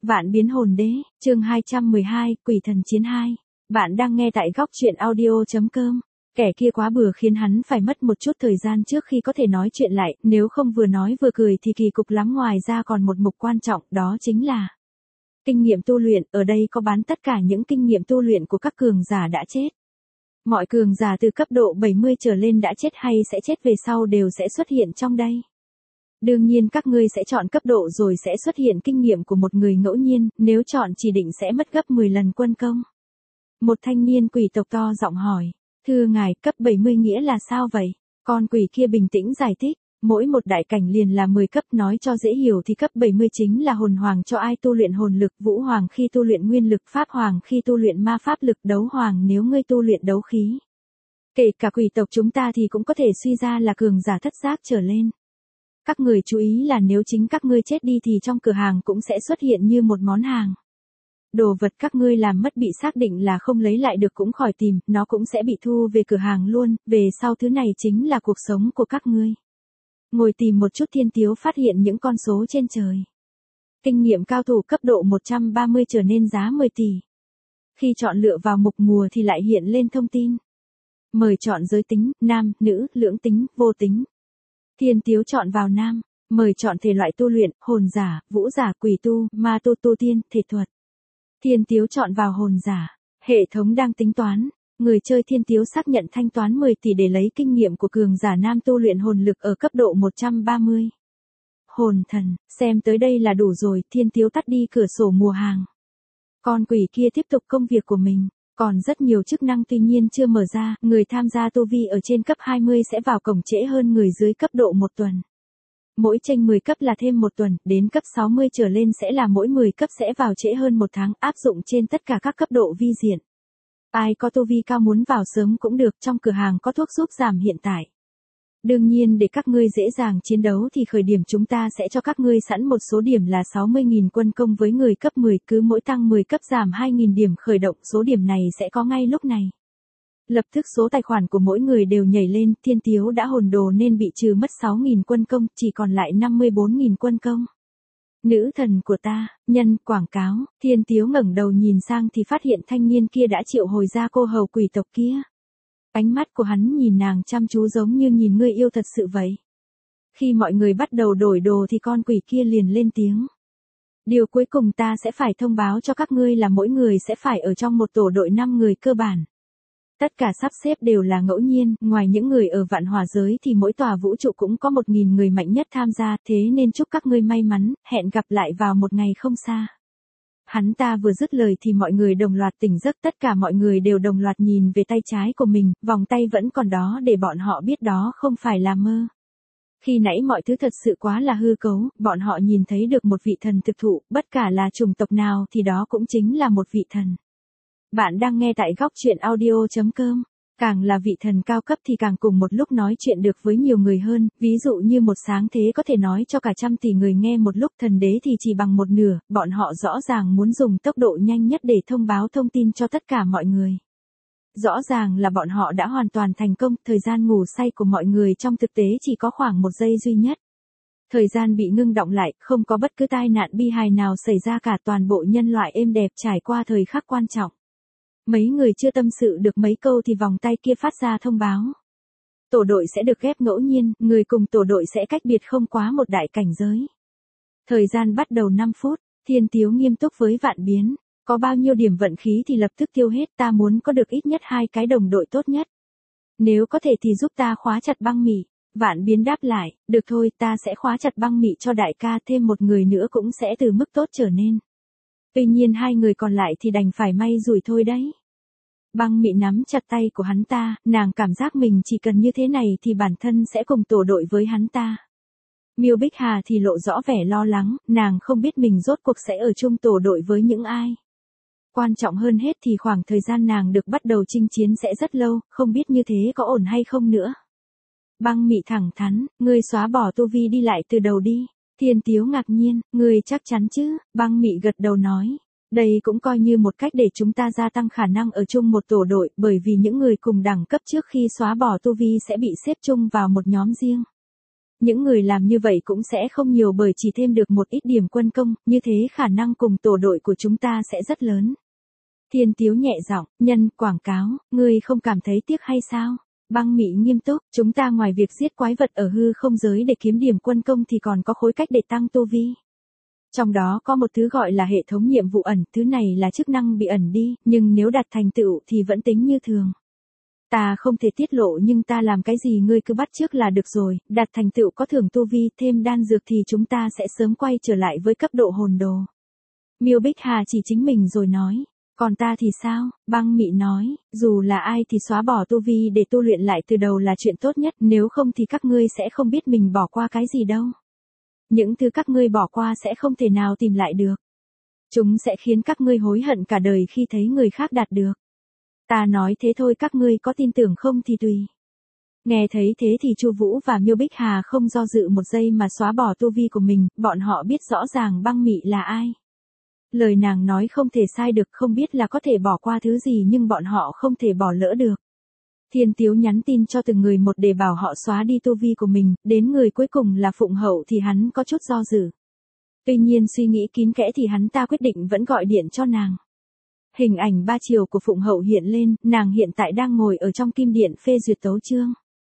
Vạn biến hồn đế, chương 212, quỷ thần chiến 2. Bạn đang nghe tại góc truyện audio.com. Kẻ kia quá bừa khiến hắn phải mất một chút thời gian trước khi có thể nói chuyện lại, nếu không vừa nói vừa cười thì kỳ cục lắm. Ngoài ra còn một mục quan trọng, đó chính là kinh nghiệm tu luyện. Ở đây có bán tất cả những kinh nghiệm tu luyện của các cường giả đã chết. Mọi cường giả từ cấp độ 70 trở lên đã chết hay sẽ chết về sau đều sẽ xuất hiện trong đây. Đương nhiên các ngươi sẽ chọn cấp độ rồi sẽ xuất hiện kinh nghiệm của một người ngẫu nhiên, nếu chọn chỉ định sẽ mất gấp 10 lần quân công. Một thanh niên quỷ tộc to giọng hỏi, thưa ngài, cấp 70 nghĩa là sao vậy? Con quỷ kia bình tĩnh giải thích, mỗi một đại cảnh liền là 10 cấp, nói cho dễ hiểu thì cấp 70 chính là hồn hoàng cho ai tu luyện hồn lực, vũ hoàng khi tu luyện nguyên lực, pháp hoàng khi tu luyện ma pháp lực, đấu hoàng nếu ngươi tu luyện đấu khí. Kể cả quỷ tộc chúng ta thì cũng có thể suy ra là cường giả thất giác trở lên. Các người chú ý là nếu chính các ngươi chết đi thì trong cửa hàng cũng sẽ xuất hiện như một món hàng. Đồ vật các ngươi làm mất bị xác định là không lấy lại được cũng khỏi tìm, nó cũng sẽ bị thu về cửa hàng luôn, về sau thứ này chính là cuộc sống của các ngươi. Ngồi tìm một chút. Thiên Tiếu phát hiện những con số trên trời. Kinh nghiệm cao thủ cấp độ 130 trở nên giá 10 tỷ. Khi chọn lựa vào mục mùa thì lại hiện lên thông tin. Mời chọn giới tính, nam, nữ, lưỡng tính, vô tính. Thiên Tiếu chọn vào nam, mời chọn thể loại tu luyện, hồn giả, vũ giả, quỷ tu, ma tu, tu tiên, thể thuật. Thiên Tiếu chọn vào hồn giả, hệ thống đang tính toán, người chơi Thiên Tiếu xác nhận thanh toán 10 tỷ để lấy kinh nghiệm của cường giả nam tu luyện hồn lực ở cấp độ 130. Hồn thần, xem tới đây là đủ rồi, Thiên Tiếu tắt đi cửa sổ mùa hàng. Con quỷ kia tiếp tục công việc của mình. Còn rất nhiều chức năng tuy nhiên chưa mở ra, người tham gia tu vi ở trên cấp 20 sẽ vào cổng trễ hơn người dưới cấp độ 1 tuần. Mỗi chênh 10 cấp là thêm 1 tuần, đến cấp 60 trở lên sẽ là mỗi 10 cấp sẽ vào trễ hơn 1 tháng, áp dụng trên tất cả các cấp độ vi diện. Ai có tu vi cao muốn vào sớm cũng được, trong cửa hàng có thuốc giúp giảm hiện tại. Đương nhiên để các ngươi dễ dàng chiến đấu thì khởi điểm chúng ta sẽ cho các ngươi sẵn một số điểm là 60.000 quân công với người cấp 10, cứ mỗi tăng 10 cấp giảm 2.000 điểm khởi động, số điểm này sẽ có ngay lúc này. Lập tức số tài khoản của mỗi người đều nhảy lên, Thiên Tiếu đã hồn đồ nên bị trừ mất 6.000 quân công, chỉ còn lại 54.000 quân công. Nữ thần của ta, nhân, quảng cáo. Thiên Tiếu ngẩng đầu nhìn sang thì phát hiện thanh niên kia đã triệu hồi ra cô hầu quỷ tộc kia. Ánh mắt của hắn nhìn nàng chăm chú giống như nhìn người yêu thật sự vậy. Khi mọi người bắt đầu đổi đồ thì con quỷ kia liền lên tiếng. Điều cuối cùng ta sẽ phải thông báo cho các ngươi là mỗi người sẽ phải ở trong một tổ đội 5 người cơ bản. Tất cả sắp xếp đều là ngẫu nhiên, ngoài những người ở vạn hỏa giới thì mỗi tòa vũ trụ cũng có 1.000 người mạnh nhất tham gia, thế nên chúc các ngươi may mắn, hẹn gặp lại vào một ngày không xa. Hắn ta vừa dứt lời thì mọi người đồng loạt tỉnh giấc, tất cả mọi người đều đồng loạt nhìn về tay trái của mình, vòng tay vẫn còn đó để bọn họ biết đó không phải là mơ. Khi nãy mọi thứ thật sự quá là hư cấu, bọn họ nhìn thấy được một vị thần thực thụ, bất kể là chủng tộc nào thì đó cũng chính là một vị thần. Bạn đang nghe tại góc truyện audio.com. Càng là vị thần cao cấp thì càng cùng một lúc nói chuyện được với nhiều người hơn, ví dụ như một sáng thế có thể nói cho cả 100 tỷ người nghe một lúc, thần đế thì chỉ bằng một nửa, bọn họ rõ ràng muốn dùng tốc độ nhanh nhất để thông báo thông tin cho tất cả mọi người. Rõ ràng là bọn họ đã hoàn toàn thành công, thời gian ngủ say của mọi người trong thực tế chỉ có khoảng 1 giây duy nhất. Thời gian bị ngưng đọng lại, không có bất cứ tai nạn bi hài nào xảy ra cả, toàn bộ nhân loại êm đẹp trải qua thời khắc quan trọng. Mấy người chưa tâm sự được mấy câu thì vòng tay kia phát ra thông báo. Tổ đội sẽ được ghép ngẫu nhiên, người cùng tổ đội sẽ cách biệt không quá một đại cảnh giới. Thời gian bắt đầu 5 phút, Thiên Tiếu nghiêm túc với Vạn Biến. Có bao nhiêu điểm vận khí thì lập tức tiêu hết, ta muốn có được ít nhất 2 cái đồng đội tốt nhất. Nếu có thể thì giúp ta khóa chặt băng mị. Vạn Biến đáp lại, được thôi, ta sẽ khóa chặt băng mị cho đại ca, thêm một người nữa cũng sẽ từ mức tốt trở nên. Tuy nhiên 2 người còn lại thì đành phải may rủi thôi đấy. Băng mị nắm chặt tay của hắn ta, nàng cảm giác mình chỉ cần như thế này thì bản thân sẽ cùng tổ đội với hắn ta. Miêu Bích Hà thì lộ rõ vẻ lo lắng, nàng không biết mình rốt cuộc sẽ ở chung tổ đội với những ai. Quan trọng hơn hết thì khoảng thời gian nàng được bắt đầu chinh chiến sẽ rất lâu, không biết như thế có ổn hay không nữa. Băng mị thẳng thắn, ngươi xóa bỏ tu vi đi lại từ đầu đi. Thiên Tiếu ngạc nhiên, ngươi chắc chắn chứ? Băng mị gật đầu nói. Đây cũng coi như một cách để chúng ta gia tăng khả năng ở chung một tổ đội, bởi vì những người cùng đẳng cấp trước khi xóa bỏ tu vi sẽ bị xếp chung vào một nhóm riêng. Những người làm như vậy cũng sẽ không nhiều bởi chỉ thêm được một ít điểm quân công, như thế khả năng cùng tổ đội của chúng ta sẽ rất lớn. Thiên Tiếu nhẹ giọng, nhân, quảng cáo, ngươi không cảm thấy tiếc hay sao? Băng Mị nghiêm túc, chúng ta ngoài việc giết quái vật ở hư không giới để kiếm điểm quân công thì còn có khối cách để tăng tu vi. Trong đó có một thứ gọi là hệ thống nhiệm vụ ẩn, thứ này là chức năng bị ẩn đi, nhưng nếu đạt thành tựu thì vẫn tính như thường. Ta không thể tiết lộ nhưng ta làm cái gì ngươi cứ bắt chước là được rồi, đạt thành tựu có thưởng tu vi thêm đan dược thì chúng ta sẽ sớm quay trở lại với cấp độ hồn đồ. Miêu Bích Hà chỉ chính mình rồi nói. Còn ta thì sao? Băng Mị nói, dù là ai thì xóa bỏ tu vi để tu luyện lại từ đầu là chuyện tốt nhất, nếu không thì các ngươi sẽ không biết mình bỏ qua cái gì đâu. Những thứ các ngươi bỏ qua sẽ không thể nào tìm lại được. Chúng sẽ khiến các ngươi hối hận cả đời khi thấy người khác đạt được. Ta nói thế thôi, các ngươi có tin tưởng không thì tùy. Nghe thấy thế thì Chu Vũ và Miêu Bích Hà không do dự một giây mà xóa bỏ tu vi của mình, bọn họ biết rõ ràng Băng Mị là ai. Lời nàng nói không thể sai được, không biết là có thể bỏ qua thứ gì nhưng bọn họ không thể bỏ lỡ được. Thiên Tiếu nhắn tin cho từng người một để bảo họ xóa đi tu vi của mình, đến người cuối cùng là Phụng Hậu thì hắn có chút do dự. Tuy nhiên suy nghĩ kín kẽ thì hắn ta quyết định vẫn gọi điện cho nàng. Hình ảnh 3 chiều của Phụng Hậu hiện lên, nàng hiện tại đang ngồi ở trong kim điện phê duyệt tấu chương.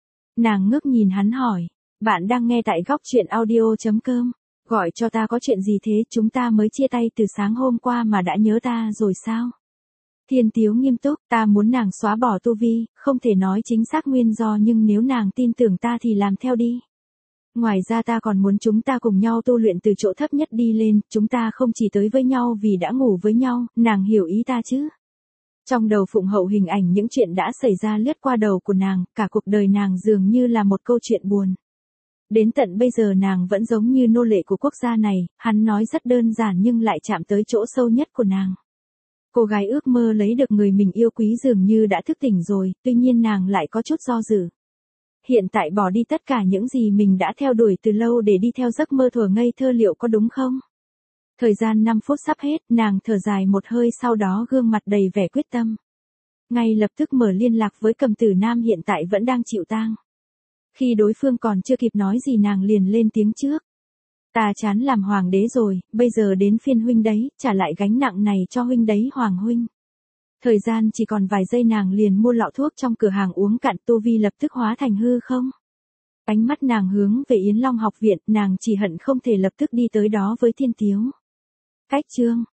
Nàng ngước nhìn hắn hỏi, bạn đang nghe tại góc truyện audio.com. Gọi cho ta có chuyện gì thế, chúng ta mới chia tay từ sáng hôm qua mà đã nhớ ta rồi sao? Thiên Tiếu nghiêm túc, ta muốn nàng xóa bỏ tu vi, không thể nói chính xác nguyên do nhưng nếu nàng tin tưởng ta thì làm theo đi. Ngoài ra ta còn muốn chúng ta cùng nhau tu luyện từ chỗ thấp nhất đi lên, chúng ta không chỉ tới với nhau vì đã ngủ với nhau, nàng hiểu ý ta chứ? Trong đầu Phụng Hậu hình ảnh những chuyện đã xảy ra lướt qua đầu của nàng, cả cuộc đời nàng dường như là một câu chuyện buồn. Đến tận bây giờ nàng vẫn giống như nô lệ của quốc gia này, hắn nói rất đơn giản nhưng lại chạm tới chỗ sâu nhất của nàng. Cô gái ước mơ lấy được người mình yêu quý dường như đã thức tỉnh rồi, tuy nhiên nàng lại có chút do dự. Hiện tại bỏ đi tất cả những gì mình đã theo đuổi từ lâu để đi theo giấc mơ thuở ngây thơ liệu có đúng không? Thời gian 5 phút sắp hết, nàng thở dài một hơi sau đó gương mặt đầy vẻ quyết tâm. Ngay lập tức mở liên lạc với Cầm Tử Nam hiện tại vẫn đang chịu tang. Khi đối phương còn chưa kịp nói gì nàng liền lên tiếng trước. Ta chán làm hoàng đế rồi, bây giờ đến phiên huynh đấy, trả lại gánh nặng này cho huynh đấy hoàng huynh. Thời gian chỉ còn vài giây nàng liền mua lọ thuốc trong cửa hàng uống cạn, tu vi lập tức hóa thành hư không. Ánh mắt nàng hướng về Yến Long học viện, nàng chỉ hận không thể lập tức đi tới đó với Thiên Tiếu. Cách chương